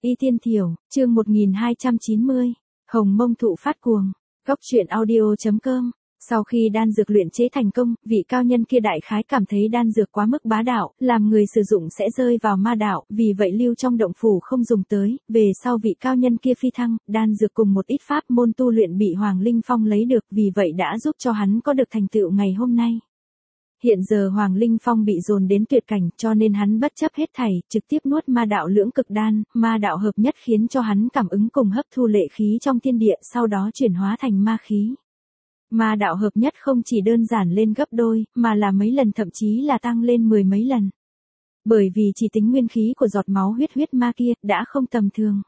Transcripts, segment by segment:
Y Tiên Thiểu, chương 1290, Hồng Mông Thụ phát cuồng, góc truyện audio.com. Sau khi đan dược luyện chế thành công, vị cao nhân kia đại khái cảm thấy đan dược quá mức bá đạo, làm người sử dụng sẽ rơi vào ma đạo, vì vậy lưu trong động phủ không dùng tới. Về sau vị cao nhân kia phi thăng, đan dược cùng một ít pháp môn tu luyện bị Hoàng Linh Phong lấy được, vì vậy đã giúp cho hắn có được thành tựu ngày hôm nay. Hiện giờ Hoàng Linh Phong bị dồn đến tuyệt cảnh, cho nên hắn bất chấp hết thảy, trực tiếp nuốt ma đạo lưỡng cực đan, ma đạo hợp nhất khiến cho hắn cảm ứng cùng hấp thu lệ khí trong thiên địa, sau đó chuyển hóa thành ma khí. Ma đạo hợp nhất không chỉ đơn giản lên gấp đôi, mà là mấy lần, thậm chí là tăng lên 10 mấy lần. Bởi vì chỉ tính nguyên khí của giọt máu huyết ma kia đã không tầm thường.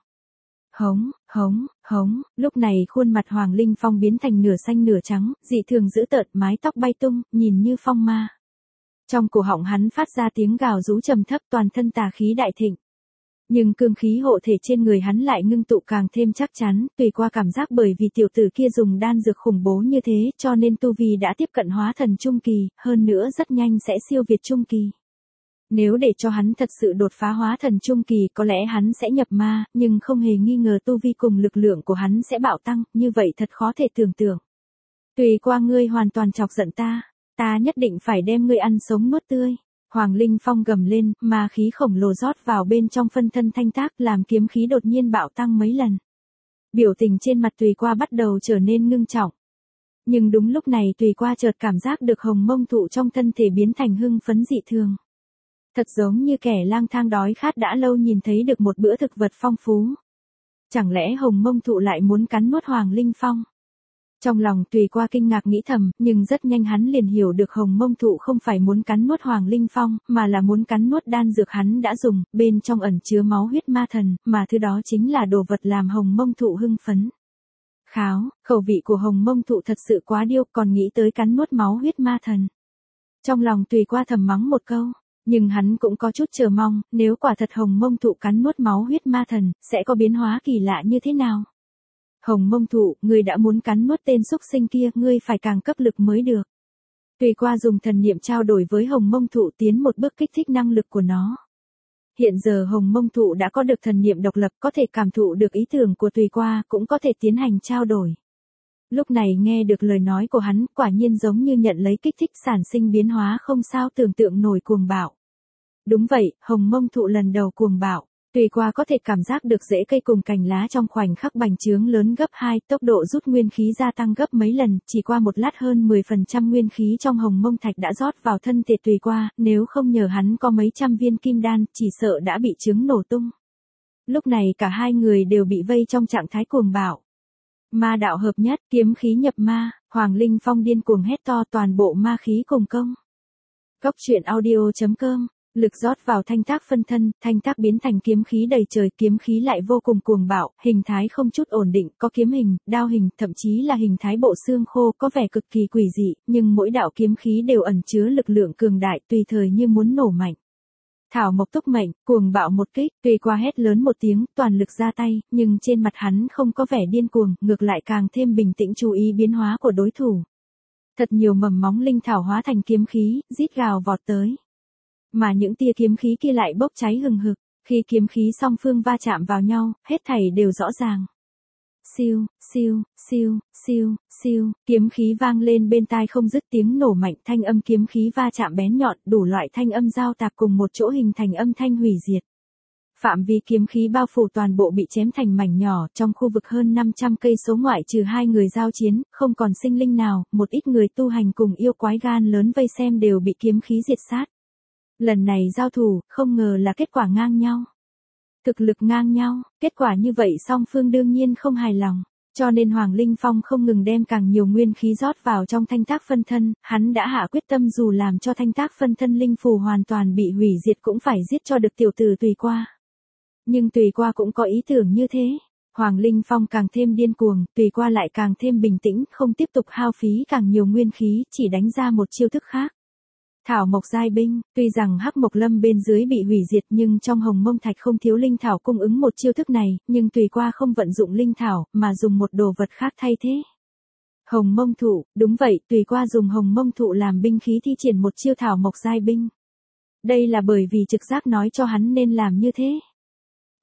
Hống, lúc này khuôn mặt Hoàng Linh Phong biến thành nửa xanh nửa trắng, dị thường dữ tợn, mái tóc bay tung, nhìn như phong ma. Trong cổ họng hắn phát ra tiếng gào rú trầm thấp, toàn thân tà khí đại thịnh. Nhưng cương khí hộ thể trên người hắn lại ngưng tụ càng thêm chắc chắn, tùy qua cảm giác bởi vì tiểu tử kia dùng đan dược khủng bố như thế, cho nên tu vi đã tiếp cận hóa thần trung kỳ, hơn nữa rất nhanh sẽ siêu việt trung kỳ. Nếu để cho hắn thật sự đột phá hóa thần trung kỳ, có lẽ hắn sẽ nhập ma, nhưng không hề nghi ngờ tu vi cùng lực lượng của hắn sẽ bạo tăng, như vậy thật khó thể tưởng tượng. Tùy qua ngươi hoàn toàn chọc giận ta nhất định phải đem ngươi ăn sống nuốt tươi. Hoàng Linh Phong gầm lên, ma khí khổng lồ rót vào bên trong phân thân Thanh Tác, làm kiếm khí đột nhiên bạo tăng mấy lần. Biểu tình trên mặt Tùy qua bắt đầu trở nên ngưng trọng. Nhưng đúng lúc này Tùy qua chợt cảm giác được Hồng Mông Thụ trong thân thể biến thành hưng phấn dị thường. Thật giống như kẻ lang thang đói khát đã lâu nhìn thấy được một bữa thực vật phong phú. Chẳng lẽ Hồng Mông Thụ lại muốn cắn nuốt Hoàng Linh Phong? Trong lòng Tùy qua kinh ngạc nghĩ thầm, nhưng rất nhanh hắn liền hiểu được Hồng Mông Thụ không phải muốn cắn nuốt Hoàng Linh Phong, mà là muốn cắn nuốt đan dược hắn đã dùng, bên trong ẩn chứa máu huyết ma thần, mà thứ đó chính là đồ vật làm Hồng Mông Thụ hưng phấn. Khẩu vị của Hồng Mông Thụ thật sự quá điêu, còn nghĩ tới cắn nuốt máu huyết ma thần. Trong lòng Tùy qua thầm mắng một câu, nhưng hắn cũng có chút chờ mong, nếu quả thật Hồng Mông Thụ cắn nuốt máu huyết ma thần, sẽ có biến hóa kỳ lạ như thế nào? Hồng Mông Thụ, ngươi đã muốn cắn nuốt tên súc sinh kia, ngươi phải càng cấp lực mới được. Tùy qua dùng thần niệm trao đổi với Hồng Mông Thụ, tiến một bước kích thích năng lực của nó. Hiện giờ Hồng Mông Thụ đã có được thần niệm độc lập, có thể cảm thụ được ý tưởng của Tùy qua, cũng có thể tiến hành trao đổi. Lúc này nghe được lời nói của hắn, quả nhiên giống như nhận lấy kích thích sản sinh biến hóa không sao tưởng tượng nổi cuồng bạo. Đúng vậy, Hồng Mông Thụ lần đầu cuồng bạo. Tùy qua có thể cảm giác được rễ cây cùng cành lá trong khoảnh khắc bành trướng lớn gấp 2, tốc độ rút nguyên khí gia tăng gấp mấy lần, chỉ qua một lát hơn 10% nguyên khí trong Hồng Mông Thạch đã rót vào thân thể Tùy qua, nếu không nhờ hắn có mấy trăm viên kim đan, chỉ sợ đã bị trứng nổ tung. Lúc này cả hai người đều bị vây trong trạng thái cuồng bạo. Ma đạo hợp nhất, kiếm khí nhập ma, Hoàng Linh Phong điên cuồng hét to, toàn bộ ma khí cùng công. Góc truyện audio.com. Lực rót vào Thanh Tác phân thân, Thanh Tác biến thành kiếm khí đầy trời, kiếm khí lại vô cùng cuồng bạo, hình thái không chút ổn định, có kiếm hình, đao hình, thậm chí là hình thái bộ xương khô, có vẻ cực kỳ quỷ dị, nhưng mỗi đạo kiếm khí đều ẩn chứa lực lượng cường đại, tùy thời như muốn nổ mạnh. Thảo Mộc Túc Mệnh, cuồng bạo một kích, Tùy qua hét lớn một tiếng, toàn lực ra tay, nhưng trên mặt hắn không có vẻ điên cuồng, ngược lại càng thêm bình tĩnh chú ý biến hóa của đối thủ. Thật nhiều mầm móng linh thảo hóa thành kiếm khí, rít gào vọt tới. Mà những tia kiếm khí kia lại bốc cháy hừng hực, khi kiếm khí song phương va chạm vào nhau, hết thảy đều rõ ràng. Siêu, kiếm khí vang lên bên tai không dứt, tiếng nổ mạnh, thanh âm kiếm khí va chạm bén nhọn, đủ loại thanh âm giao tạp cùng một chỗ hình thành âm thanh hủy diệt. Phạm vi kiếm khí bao phủ toàn bộ bị chém thành mảnh nhỏ, trong khu vực hơn 500 cây số ngoại trừ hai người giao chiến, không còn sinh linh nào, một ít người tu hành cùng yêu quái gan lớn vây xem đều bị kiếm khí diệt sát. Lần này giao thủ, không ngờ là kết quả ngang nhau. Thực lực ngang nhau, kết quả như vậy song phương đương nhiên không hài lòng, cho nên Hoàng Linh Phong không ngừng đem càng nhiều nguyên khí rót vào trong Thanh Tác phân thân, hắn đã hạ quyết tâm dù làm cho Thanh Tác phân thân linh phù hoàn toàn bị hủy diệt cũng phải giết cho được tiểu tử Tùy qua. Nhưng Tùy qua cũng có ý tưởng như thế. Hoàng Linh Phong càng thêm điên cuồng, Tùy qua lại càng thêm bình tĩnh, không tiếp tục hao phí càng nhiều nguyên khí, chỉ đánh ra một chiêu thức khác. Thảo Mộc Giai Binh, tuy rằng Hắc Mộc Lâm bên dưới bị hủy diệt nhưng trong Hồng Mông Thạch không thiếu linh thảo cung ứng một chiêu thức này, nhưng Tùy qua không vận dụng linh thảo, mà dùng một đồ vật khác thay thế. Hồng Mông Thụ, đúng vậy, Tùy qua dùng Hồng Mông Thụ làm binh khí thi triển một chiêu Thảo Mộc Giai Binh. Đây là bởi vì trực giác nói cho hắn nên làm như thế.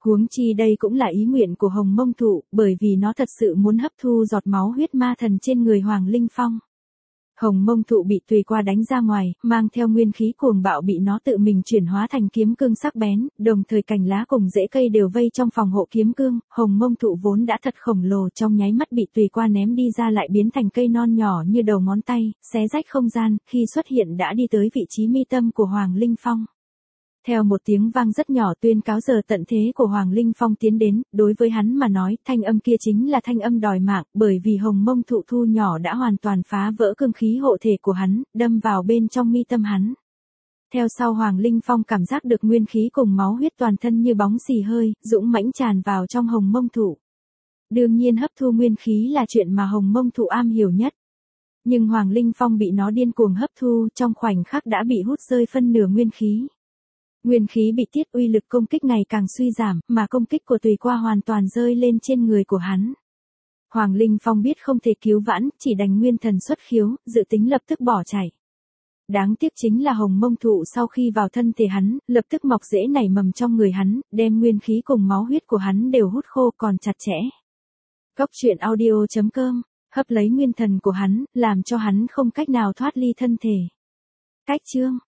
Huống chi đây cũng là ý nguyện của Hồng Mông Thụ, bởi vì nó thật sự muốn hấp thu giọt máu huyết ma thần trên người Hoàng Linh Phong. Hồng Mông Thụ bị Tùy Qua đánh ra ngoài, mang theo nguyên khí cuồng bạo bị nó tự mình chuyển hóa thành kiếm cương sắc bén, đồng thời cành lá cùng rễ cây đều vây trong phòng hộ kiếm cương. Hồng Mông Thụ vốn đã thật khổng lồ, trong nháy mắt bị Tùy Qua ném đi ra lại biến thành cây non nhỏ như đầu ngón tay, xé rách không gian, khi xuất hiện đã đi tới vị trí mi tâm của Hoàng Linh Phong. Theo một tiếng vang rất nhỏ tuyên cáo giờ tận thế của Hoàng Linh Phong tiến đến, đối với hắn mà nói, thanh âm kia chính là thanh âm đòi mạng, bởi vì Hồng Mông Thụ thu nhỏ đã hoàn toàn phá vỡ cương khí hộ thể của hắn, đâm vào bên trong mi tâm hắn. Theo sau Hoàng Linh Phong cảm giác được nguyên khí cùng máu huyết toàn thân như bóng xì hơi, dũng mãnh tràn vào trong Hồng Mông Thụ. Đương nhiên hấp thu nguyên khí là chuyện mà Hồng Mông Thụ am hiểu nhất. Nhưng Hoàng Linh Phong bị nó điên cuồng hấp thu, trong khoảnh khắc đã bị hút rơi phân nửa nguyên khí. Nguyên khí bị tiết, uy lực công kích ngày càng suy giảm, mà công kích của Tùy Qua hoàn toàn rơi lên trên người của hắn. Hoàng Linh Phong biết không thể cứu vãn, chỉ đành nguyên thần xuất khiếu, dự tính lập tức bỏ chạy. Đáng tiếc chính là Hồng Mông Thụ sau khi vào thân thể hắn, lập tức mọc rễ nảy mầm trong người hắn, đem nguyên khí cùng máu huyết của hắn đều hút khô còn chặt chẽ. Góc truyện audio.com, hấp lấy nguyên thần của hắn, làm cho hắn không cách nào thoát ly thân thể. Cách chương